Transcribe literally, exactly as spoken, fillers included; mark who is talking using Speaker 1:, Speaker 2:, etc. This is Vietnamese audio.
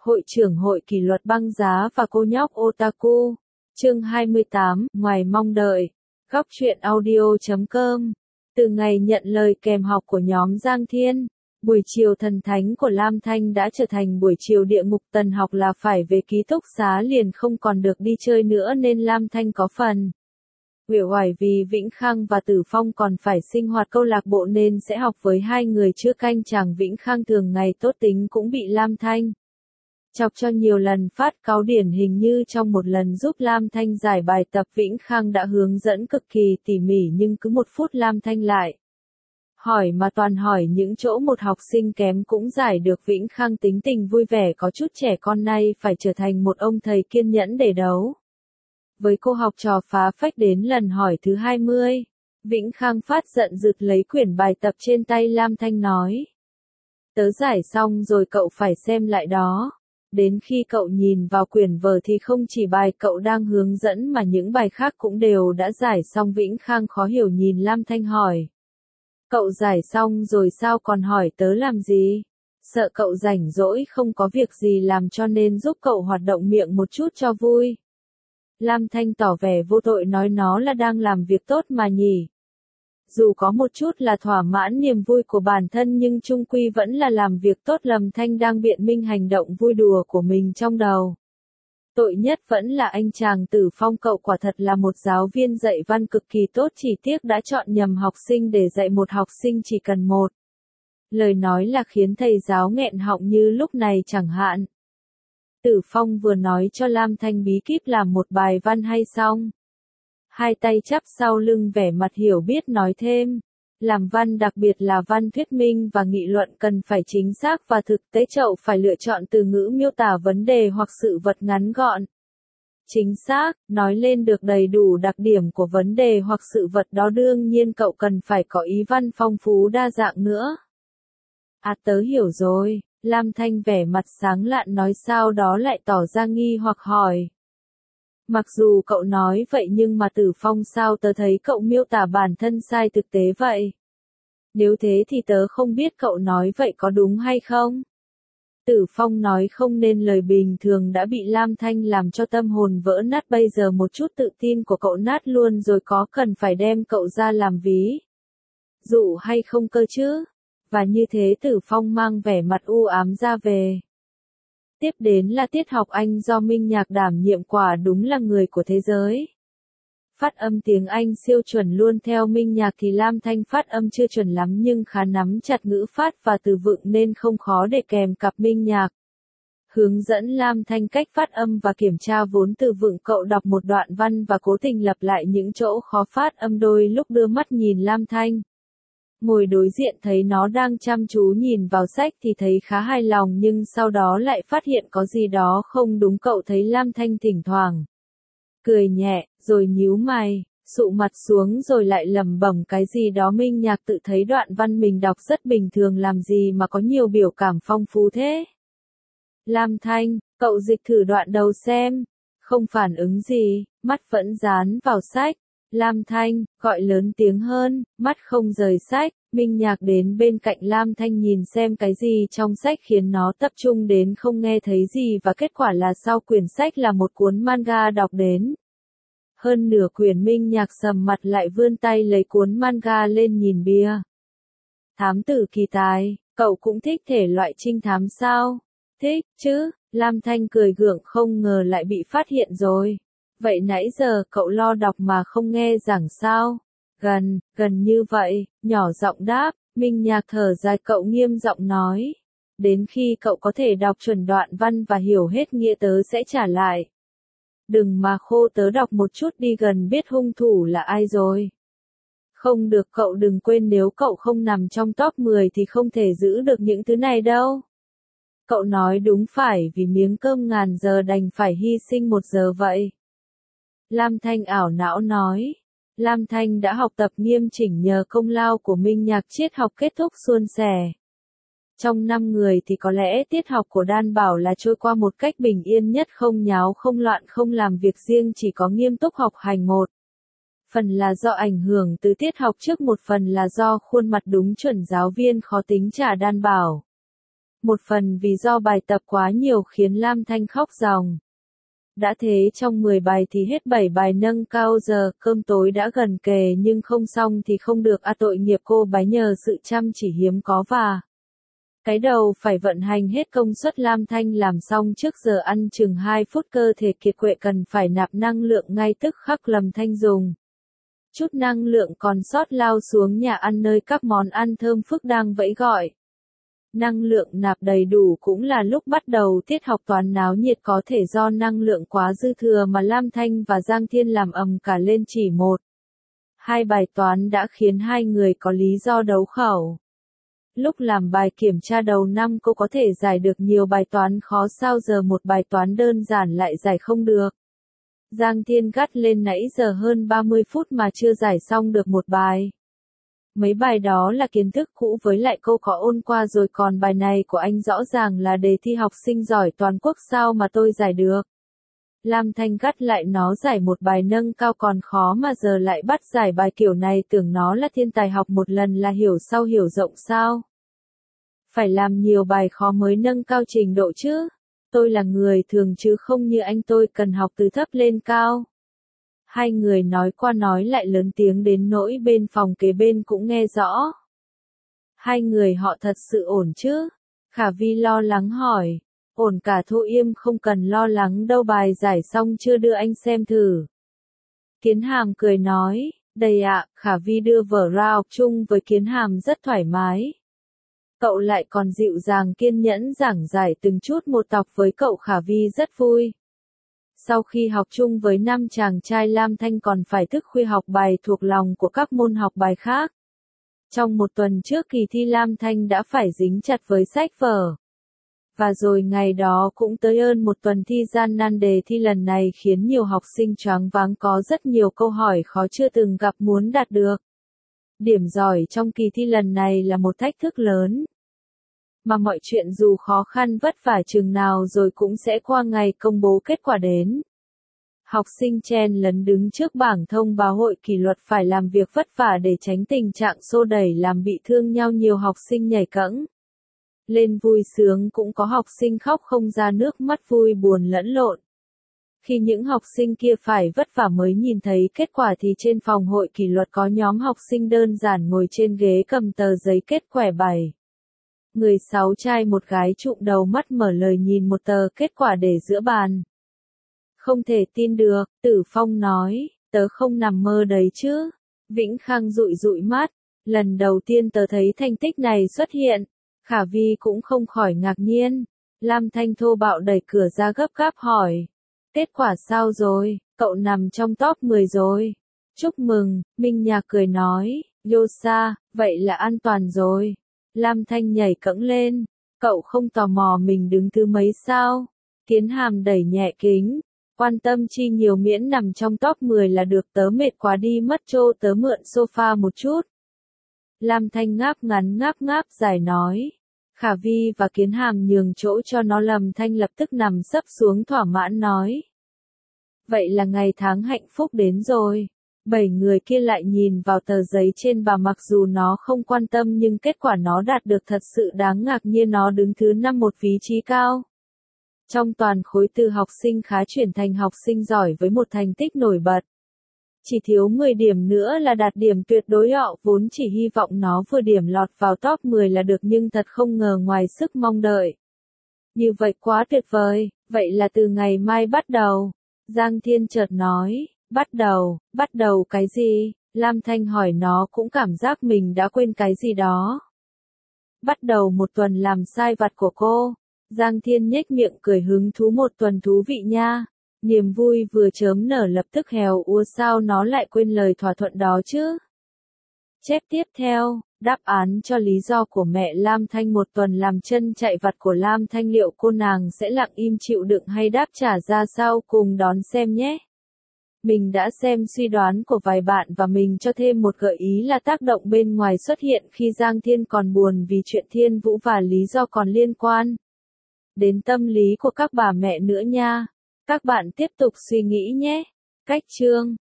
Speaker 1: Hội trưởng hội kỷ luật băng giá và cô nhóc otaku. Chương hai mươi tám, ngoài mong đợi. Góc truyện audio chấm com. Từ ngày nhận lời kèm học của nhóm Giang Thiên, buổi chiều thần thánh của Lam Thanh đã trở thành buổi chiều địa ngục. Tần học là phải về ký túc xá liền không còn được đi chơi nữa nên Lam Thanh có phần uể oải vì Vĩnh Khang và Tử Phong còn phải sinh hoạt câu lạc bộ nên sẽ học với hai người chưa canh chàng. Vĩnh Khang thường ngày tốt tính cũng bị Lam Thanh chọc cho nhiều lần phát cáu, điển hình như trong một lần giúp Lam Thanh giải bài tập, Vĩnh Khang đã hướng dẫn cực kỳ tỉ mỉ nhưng cứ một phút Lam Thanh lại hỏi mà toàn hỏi những chỗ một học sinh kém cũng giải được. Vĩnh Khang tính tình vui vẻ có chút trẻ con, nay phải trở thành một ông thầy kiên nhẫn để đấu với cô học trò phá phách. Đến lần hỏi thứ hai mươi, Vĩnh Khang phát giận rượt lấy quyển bài tập trên tay Lam Thanh nói: "Tớ giải xong rồi, cậu phải xem lại đó." Đến khi cậu nhìn vào quyển vở thì không chỉ bài cậu đang hướng dẫn mà những bài khác cũng đều đã giải xong. Vĩnh Khang khó hiểu nhìn Lam Thanh hỏi: "Cậu giải xong rồi sao còn hỏi tớ làm gì? Sợ cậu rảnh rỗi không có việc gì làm cho nên giúp cậu hoạt động miệng một chút cho vui." Lam Thanh tỏ vẻ vô tội nói nó là đang làm việc tốt mà nhỉ. Dù có một chút là thỏa mãn niềm vui của bản thân nhưng chung quy vẫn là làm việc tốt. Lâm Thanh đang biện minh hành động vui đùa của mình trong đầu. Tội nhất vẫn là anh chàng Tử Phong, cậu quả thật là một giáo viên dạy văn cực kỳ tốt, chỉ tiếc đã chọn nhầm học sinh để dạy một học sinh chỉ cần một lời nói là khiến thầy giáo nghẹn họng như lúc này chẳng hạn. Tử Phong vừa nói cho Lam Thanh bí kíp làm một bài văn hay xong, hai tay chắp sau lưng vẻ mặt hiểu biết nói thêm: "Làm văn, đặc biệt là văn thuyết minh và nghị luận, cần phải chính xác và thực tế. Cậu phải lựa chọn từ ngữ miêu tả vấn đề hoặc sự vật ngắn gọn, chính xác, nói lên được đầy đủ đặc điểm của vấn đề hoặc sự vật đó. Đương nhiên cậu cần phải có ý văn phong phú đa dạng nữa." "À, tớ hiểu rồi." Lam Thanh vẻ mặt sáng lạn nói, sau đó lại tỏ ra nghi hoặc hỏi: "Mặc dù cậu nói vậy nhưng mà Tử Phong, sao tớ thấy cậu miêu tả bản thân sai thực tế vậy? Nếu thế thì tớ không biết cậu nói vậy có đúng hay không?" Tử Phong nói không nên lời, bình thường đã bị Lam Thanh làm cho tâm hồn vỡ nát, bây giờ một chút tự tin của cậu nát luôn rồi, có cần phải đem cậu ra làm ví dụ hay không cơ chứ? Và như thế Tử Phong mang vẻ mặt u ám ra về. Tiếp đến là tiết học Anh do Minh Nhạc đảm nhiệm, quả đúng là người của thế giới. Phát âm tiếng Anh siêu chuẩn luôn. Theo Minh Nhạc thì Lam Thanh phát âm chưa chuẩn lắm nhưng khá nắm chặt ngữ phát và từ vựng nên không khó để kèm cặp. Minh Nhạc hướng dẫn Lam Thanh cách phát âm và kiểm tra vốn từ vựng. Cậu đọc một đoạn văn và cố tình lặp lại những chỗ khó phát âm, đôi lúc đưa mắt nhìn Lam Thanh. Ngồi đối diện thấy nó đang chăm chú nhìn vào sách thì thấy khá hài lòng, nhưng sau đó lại phát hiện có gì đó không đúng. Cậu thấy Lam Thanh thỉnh thoảng cười nhẹ, rồi nhíu mày, sụ mặt xuống rồi lại lẩm bẩm cái gì đó. Minh Nhạc tự thấy đoạn văn mình đọc rất bình thường, làm gì mà có nhiều biểu cảm phong phú thế. "Lam Thanh, cậu dịch thử đoạn đầu xem." Không phản ứng gì, mắt vẫn dán vào sách. "Lam Thanh," gọi lớn tiếng hơn, mắt không rời sách. Minh Nhạc đến bên cạnh Lam Thanh nhìn xem cái gì trong sách khiến nó tập trung đến không nghe thấy gì, và kết quả là sau quyển sách là một cuốn manga đọc đến hơn nửa quyển. Minh Nhạc sầm mặt lại vươn tay lấy cuốn manga lên nhìn bìa. "Thám tử kỳ tài, cậu cũng thích thể loại trinh thám sao?" "Thích chứ." Lam Thanh cười gượng, không ngờ lại bị phát hiện rồi. "Vậy nãy giờ cậu lo đọc mà không nghe giảng sao?" Gần, gần như vậy, nhỏ giọng đáp. Minh Nhạc thở dài, cậu nghiêm giọng nói: "Đến khi cậu có thể đọc chuẩn đoạn văn và hiểu hết nghĩa tớ sẽ trả lại. Đừng mà khô, tớ đọc một chút đi, gần biết hung thủ là ai rồi." "Không được, cậu đừng quên nếu cậu không nằm trong top mười thì không thể giữ được những thứ này đâu." "Cậu nói đúng, phải vì miếng cơm ngàn giờ đành phải hy sinh một giờ vậy." Lam Thanh ảo não nói. Lam Thanh đã học tập nghiêm chỉnh nhờ công lao của Minh Nhạc, triết học kết thúc suôn sẻ. Trong năm người thì có lẽ tiết học của Đan Bảo là trôi qua một cách bình yên nhất, không nháo không loạn không làm việc riêng, chỉ có nghiêm túc học hành. Một phần là do ảnh hưởng từ tiết học trước, một phần là do khuôn mặt đúng chuẩn giáo viên khó tính trả Đan Bảo. Một phần vì do bài tập quá nhiều khiến Lam Thanh khóc ròng. Đã thế trong mười bài thì hết bảy bài nâng cao, giờ cơm tối đã gần kề nhưng không xong thì không được, à tội nghiệp cô bái nhờ sự chăm chỉ hiếm có và cái đầu phải vận hành hết công suất. Lam Thanh làm xong trước giờ ăn chừng hai phút, cơ thể kiệt quệ cần phải nạp năng lượng ngay tức khắc. Lâm Thanh dùng chút năng lượng còn sót lao xuống nhà ăn nơi các món ăn thơm phức đang vẫy gọi. Năng lượng nạp đầy đủ cũng là lúc bắt đầu tiết học toán náo nhiệt, có thể do năng lượng quá dư thừa mà Lam Thanh và Giang Thiên làm ầm cả lên. Chỉ một, hai bài toán đã khiến hai người có lý do đấu khẩu. Lúc làm bài kiểm tra đầu năm cô có thể giải được nhiều bài toán khó, sao giờ một bài toán đơn giản lại giải không được. Giang Thiên gắt lên, nãy giờ hơn ba mươi phút mà chưa giải xong được một bài. Mấy bài đó là kiến thức cũ, với lại cô có ôn qua rồi, còn bài này của anh rõ ràng là đề thi học sinh giỏi toàn quốc, sao mà tôi giải được. Lam Thanh gắt lại, nó giải một bài nâng cao còn khó mà giờ lại bắt giải bài kiểu này, tưởng nó là thiên tài học một lần là hiểu sau hiểu rộng sao. Phải làm nhiều bài khó mới nâng cao trình độ chứ. Tôi là người thường chứ không như anh, tôi cần học từ thấp lên cao. Hai người nói qua nói lại lớn tiếng đến nỗi bên phòng kế bên cũng nghe rõ. Hai người họ thật sự ổn chứ? Khả Vi lo lắng hỏi. Ổn cả Thu Yêm, không cần lo lắng đâu, bài giải xong chưa đưa anh xem thử. Kiến Hàm cười nói, đây ạ. Khả Vi đưa vở ra học chung với Kiến Hàm rất thoải mái. Cậu lại còn dịu dàng kiên nhẫn giảng giải từng chút một tọc với cậu. Khả Vi rất vui. Sau khi học chung với năm chàng trai, Lam Thanh còn phải thức khuya học bài thuộc lòng của các môn học bài khác. Trong một tuần trước kỳ thi, Lam Thanh đã phải dính chặt với sách vở. Và rồi ngày đó cũng tới ơn một tuần thi gian nan, đề thi lần này khiến nhiều học sinh choáng váng, có rất nhiều câu hỏi khó chưa từng gặp muốn đạt được. Điểm giỏi trong kỳ thi lần này là một thách thức lớn. Mà mọi chuyện dù khó khăn vất vả chừng nào rồi cũng sẽ qua, ngày công bố kết quả đến. Học sinh chen lấn đứng trước bảng thông báo hội kỷ luật phải làm việc vất vả để tránh tình trạng xô đẩy làm bị thương nhau, nhiều học sinh nhảy cẫng lên vui sướng, cũng có học sinh khóc không ra nước mắt, vui buồn lẫn lộn. Khi những học sinh kia phải vất vả mới nhìn thấy kết quả thì trên phòng hội kỷ luật có nhóm học sinh đơn giản ngồi trên ghế cầm tờ giấy kết quả bảy. Người sáu trai một gái trụm đầu mắt mở lời nhìn một tờ kết quả để giữa bàn. Không thể tin được, Tử Phong nói, tớ không nằm mơ đấy chứ. Vĩnh Khang dụi dụi mắt, lần đầu tiên tớ thấy thành tích này xuất hiện. Khả Vi cũng không khỏi ngạc nhiên. Lam Thanh thô bạo đẩy cửa ra gấp gáp hỏi. Kết quả sao rồi, cậu nằm trong top mười rồi. Chúc mừng, Minh Nhạc cười nói, Yosa, vậy là an toàn rồi. Lam Thanh nhảy cẫng lên, cậu không tò mò mình đứng thứ mấy sao? Kiến Hàm đẩy nhẹ kính, quan tâm chi nhiều miễn nằm trong top mười là được, tớ mệt quá đi mất trô, tớ mượn sofa một chút. Lam Thanh ngáp ngắn ngáp ngáp dài nói. Khả Vi và Kiến Hàm nhường chỗ cho nó, Lâm Thanh lập tức nằm sấp xuống thỏa mãn nói. Vậy là ngày tháng hạnh phúc đến rồi. Bảy người kia lại nhìn vào tờ giấy trên bà, mặc dù nó không quan tâm nhưng kết quả nó đạt được thật sự đáng ngạc nhiên, nó đứng thứ năm, một vị trí cao. Trong toàn khối, từ học sinh khá chuyển thành học sinh giỏi với một thành tích nổi bật. Chỉ thiếu mười điểm nữa là đạt điểm tuyệt đối, họ vốn chỉ hy vọng nó vừa điểm lọt vào top mười là được, nhưng thật không ngờ ngoài sức mong đợi. Như vậy quá tuyệt vời, vậy là từ ngày mai bắt đầu. Giang Thiên chợt nói, bắt đầu, bắt đầu cái gì? Lam Thanh hỏi, nó cũng cảm giác mình đã quên cái gì đó. Bắt đầu một tuần làm sai vặt của cô. Giang Thiên nhếch miệng cười hứng thú, một tuần thú vị nha. Niềm vui vừa chớm nở lập tức hèo úa, sao nó lại quên lời thỏa thuận đó chứ? Chép tiếp theo, đáp án cho lý do của mẹ Lam Thanh một tuần làm chân chạy vặt của Lam Thanh, liệu cô nàng sẽ lặng im chịu đựng hay đáp trả ra sao, cùng đón xem nhé. Mình đã xem suy đoán của vài bạn và mình cho thêm một gợi ý là tác động bên ngoài xuất hiện khi Giang Thiên còn buồn vì chuyện Thiên Vũ và lý do còn liên quan đến tâm lý của các bà mẹ nữa nha. Các bạn tiếp tục suy nghĩ nhé. Cách chương